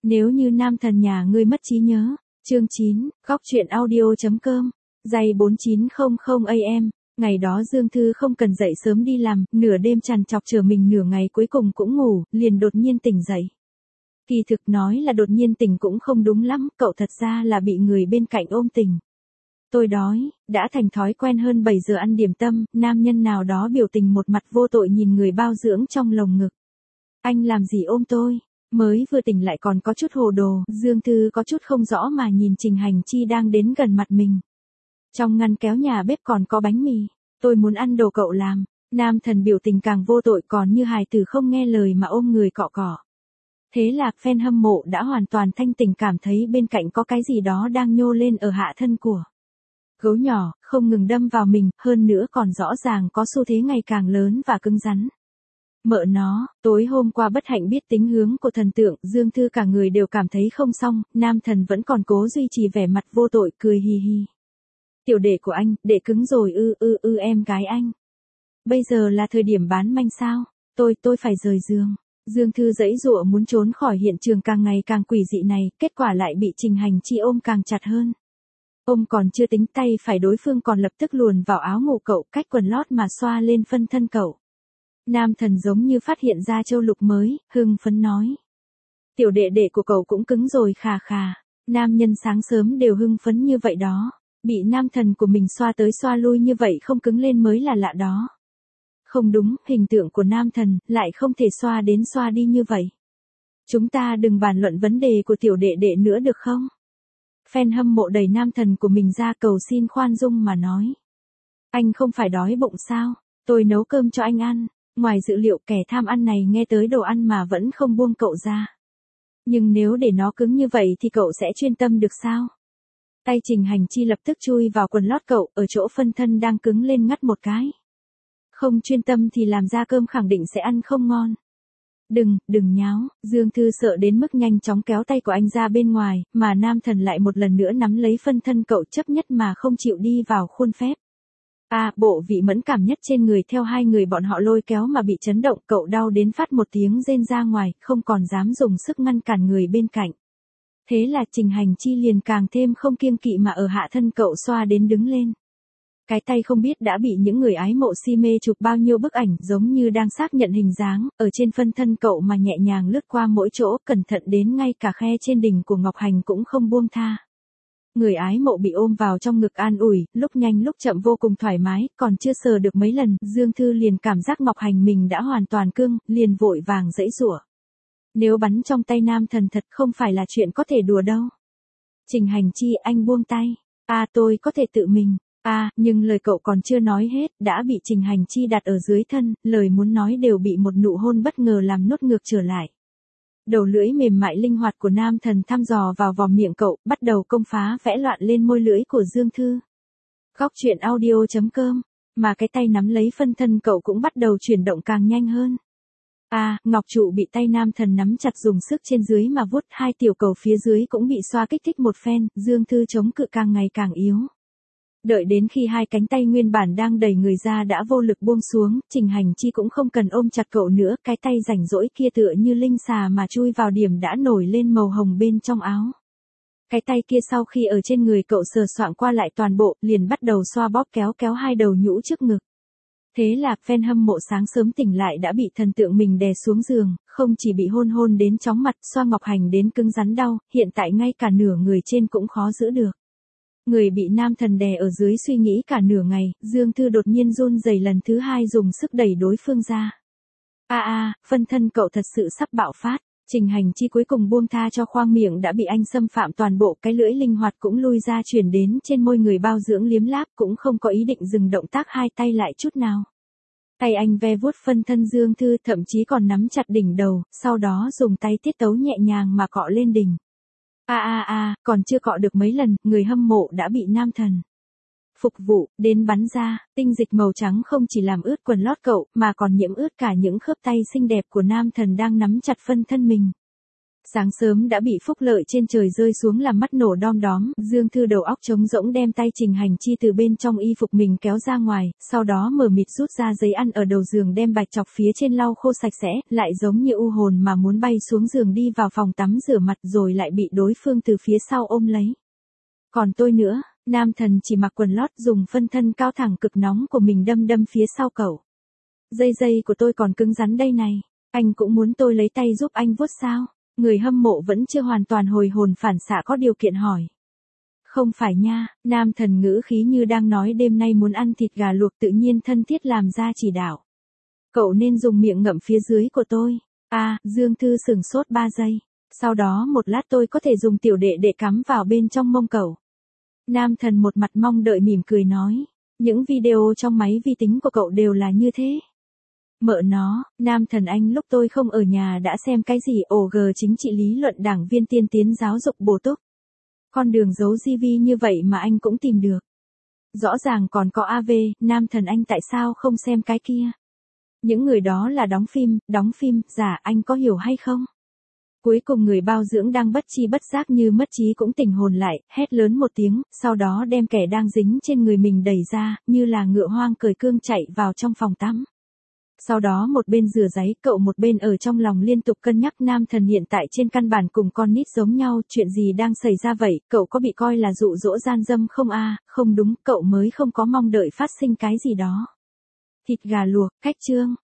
Nếu như nam thần nhà ngươi mất trí nhớ. Chương 9, góc truyện audio.com, dày 4900 AM. Ngày đó Dương Thư không cần dậy sớm đi làm, nửa đêm trằn trọc chờ mình nửa ngày cuối cùng cũng ngủ, liền đột nhiên tỉnh dậy. Kỳ thực nói là đột nhiên tỉnh cũng không đúng lắm, cậu thật ra là bị người bên cạnh ôm tỉnh. Tôi đói, đã thành thói quen hơn 7 giờ ăn điểm tâm, nam nhân nào đó biểu tình một mặt vô tội nhìn người bao dưỡng trong lồng ngực. Anh làm gì ôm tôi? Mới vừa tỉnh lại còn có chút hồ đồ, Dương Thư có chút không rõ mà nhìn Trình Hành Chi đang đến gần mặt mình. Trong ngăn kéo nhà bếp còn có bánh mì, tôi muốn ăn đồ cậu làm. Nam thần biểu tình càng vô tội còn như hài tử không nghe lời mà ôm người cọ cọ. Thế là fan hâm mộ đã hoàn toàn thanh tỉnh cảm thấy bên cạnh có cái gì đó đang nhô lên ở hạ thân của gấu nhỏ, không ngừng đâm vào mình, hơn nữa còn rõ ràng có xu thế ngày càng lớn và cứng rắn. Mợ nó, tối hôm qua bất hạnh biết tính hướng của thần tượng, Dương Thư cả người đều cảm thấy không xong, nam thần vẫn còn cố duy trì vẻ mặt vô tội cười hì hì. Tiểu đệ của anh, đệ cứng rồi em gái anh. Bây giờ là thời điểm bán manh sao? Tôi phải rời giường. Dương Thư giãy giụa muốn trốn khỏi hiện trường càng ngày càng quỷ dị này, kết quả lại bị Trình Hành Chi ôm càng chặt hơn. Ôm còn chưa tính tay phải đối phương còn lập tức luồn vào áo ngủ cậu cách quần lót mà xoa lên phân thân cậu. Nam thần giống như phát hiện ra châu lục mới, hưng phấn nói. Tiểu đệ đệ của cậu cũng cứng rồi khà khà. Nam nhân sáng sớm đều hưng phấn như vậy đó. Bị nam thần của mình xoa tới xoa lui như vậy không cứng lên mới là lạ đó. Không đúng, hình tượng của nam thần lại không thể xoa đến xoa đi như vậy. Chúng ta đừng bàn luận vấn đề của tiểu đệ đệ nữa được không? Fan hâm mộ đẩy nam thần của mình ra cầu xin khoan dung mà nói. Anh không phải đói bụng sao? Tôi nấu cơm cho anh ăn. Ngoài dự liệu kẻ tham ăn này nghe tới đồ ăn mà vẫn không buông cậu ra. Nhưng nếu để nó cứng như vậy thì cậu sẽ chuyên tâm được sao? Tay Trình Hành Chi lập tức chui vào quần lót cậu, ở chỗ phân thân đang cứng lên ngắt một cái. Không chuyên tâm thì làm ra cơm khẳng định sẽ ăn không ngon. Đừng nháo, Dương Thư sợ đến mức nhanh chóng kéo tay của anh ra bên ngoài, mà nam thần lại một lần nữa nắm lấy phân thân cậu chấp nhất mà không chịu đi vào khuôn phép. Bộ vị mẫn cảm nhất trên người theo hai người bọn họ lôi kéo mà bị chấn động, cậu đau đến phát một tiếng rên ra ngoài, không còn dám dùng sức ngăn cản người bên cạnh. Thế là Trình Hành Chi liền càng thêm không kiêng kỵ mà ở hạ thân cậu xoa đến đứng lên. Cái tay không biết đã bị những người ái mộ si mê chụp bao nhiêu bức ảnh giống như đang xác nhận hình dáng, ở trên phân thân cậu mà nhẹ nhàng lướt qua mỗi chỗ, cẩn thận đến ngay cả khe trên đỉnh của Ngọc Hành cũng không buông tha. Người ái mộ bị ôm vào trong ngực an ủi, lúc nhanh lúc chậm vô cùng thoải mái, còn chưa sờ được mấy lần, Dương Thư liền cảm giác Ngọc Hành mình đã hoàn toàn cương, liền vội vàng giãy giụa. Nếu bắn trong tay nam thần thật không phải là chuyện có thể đùa đâu. Trình Hành Chi, anh buông tay. Tôi có thể tự mình. Nhưng lời cậu còn chưa nói hết, đã bị Trình Hành Chi đặt ở dưới thân, lời muốn nói đều bị một nụ hôn bất ngờ làm nuốt ngược trở lại. Đầu lưỡi mềm mại linh hoạt của nam thần thăm dò vào vòng miệng cậu, bắt đầu công phá vẽ loạn lên môi lưỡi của Dương Thư. Góc truyện audio.com, mà cái tay nắm lấy phân thân cậu cũng bắt đầu chuyển động càng nhanh hơn. Ngọc trụ bị tay nam thần nắm chặt dùng sức trên dưới mà vuốt, hai tiểu cầu phía dưới cũng bị xoa kích thích một phen, Dương Thư chống cự càng ngày càng yếu. Đợi đến khi hai cánh tay nguyên bản đang đẩy người ra đã vô lực buông xuống, Trình Hành Chi cũng không cần ôm chặt cậu nữa, cái tay rảnh rỗi kia tựa như linh xà mà chui vào điểm đã nổi lên màu hồng bên trong áo. Cái tay kia sau khi ở trên người cậu sờ soạng qua lại toàn bộ, liền bắt đầu xoa bóp kéo hai đầu nhũ trước ngực. Thế là fan hâm mộ sáng sớm tỉnh lại đã bị thần tượng mình đè xuống giường, không chỉ bị hôn đến chóng mặt, xoa Ngọc Hành đến cứng rắn đau, hiện tại ngay cả nửa người trên cũng khó giữ được. Người bị nam thần đè ở dưới suy nghĩ cả nửa ngày, Dương Thư đột nhiên run rẩy lần thứ hai dùng sức đẩy đối phương ra. Phân thân cậu thật sự sắp bạo phát. Trình Hành Chi cuối cùng buông tha cho khoang miệng đã bị anh xâm phạm toàn bộ, cái lưỡi linh hoạt cũng lui ra chuyển đến trên môi người bao dưỡng liếm láp, cũng không có ý định dừng động tác hai tay lại chút nào. Tay anh ve vuốt phân thân Dương Thư, thậm chí còn nắm chặt đỉnh đầu, sau đó dùng tay tiết tấu nhẹ nhàng mà cọ lên đỉnh. Còn chưa cọ được mấy lần, người hâm mộ đã bị nam thần phục vụ đến bắn ra, tinh dịch màu trắng không chỉ làm ướt quần lót cậu, mà còn nhiễm ướt cả những khớp tay xinh đẹp của nam thần đang nắm chặt phân thân mình. Sáng sớm đã bị phúc lợi trên trời rơi xuống làm mắt nổ đom đóm, Dương Thư đầu óc trống rỗng đem tay Trình Hành Chi từ bên trong y phục mình kéo ra ngoài, sau đó mờ mịt rút ra giấy ăn ở đầu giường đem bạch chọc phía trên lau khô sạch sẽ, lại giống như u hồn mà muốn bay xuống giường đi vào phòng tắm rửa mặt rồi lại bị đối phương từ phía sau ôm lấy. Còn tôi nữa, nam thần chỉ mặc quần lót dùng phân thân cao thẳng cực nóng của mình đâm đâm phía sau cậu. Dây của tôi còn cứng rắn đây này, anh cũng muốn tôi lấy tay giúp anh vuốt sao? Người hâm mộ vẫn chưa hoàn toàn hồi hồn phản xạ có điều kiện hỏi. Không phải nha, nam thần ngữ khí như đang nói đêm nay muốn ăn thịt gà luộc tự nhiên thân thiết làm ra chỉ đạo. Cậu nên dùng miệng ngậm phía dưới của tôi. Dương Thư sửng sốt 3 giây. Sau đó một lát tôi có thể dùng tiểu đệ để cắm vào bên trong mông cậu. Nam thần một mặt mong đợi mỉm cười nói. Những video trong máy vi tính của cậu đều là như thế. Mợ nó, nam thần anh lúc tôi không ở nhà đã xem cái gì OG chính trị lý luận đảng viên tiên tiến giáo dục bổ túc. Con đường giấu GV như vậy mà anh cũng tìm được. Rõ ràng còn có AV, nam thần anh tại sao không xem cái kia? Những người đó là đóng phim, giả anh có hiểu hay không? Cuối cùng người bao dưỡng đang bất chi bất giác như mất trí cũng tỉnh hồn lại, hét lớn một tiếng, sau đó đem kẻ đang dính trên người mình đẩy ra, như là ngựa hoang cởi cương chạy vào trong phòng tắm. Sau đó một bên rửa giấy, cậu một bên ở trong lòng liên tục cân nhắc nam thần hiện tại trên căn bản cùng con nít giống nhau, chuyện gì đang xảy ra vậy, cậu có bị coi là dụ dỗ gian dâm không không đúng, cậu mới không có mong đợi phát sinh cái gì đó. Thịt gà luộc, cách chương.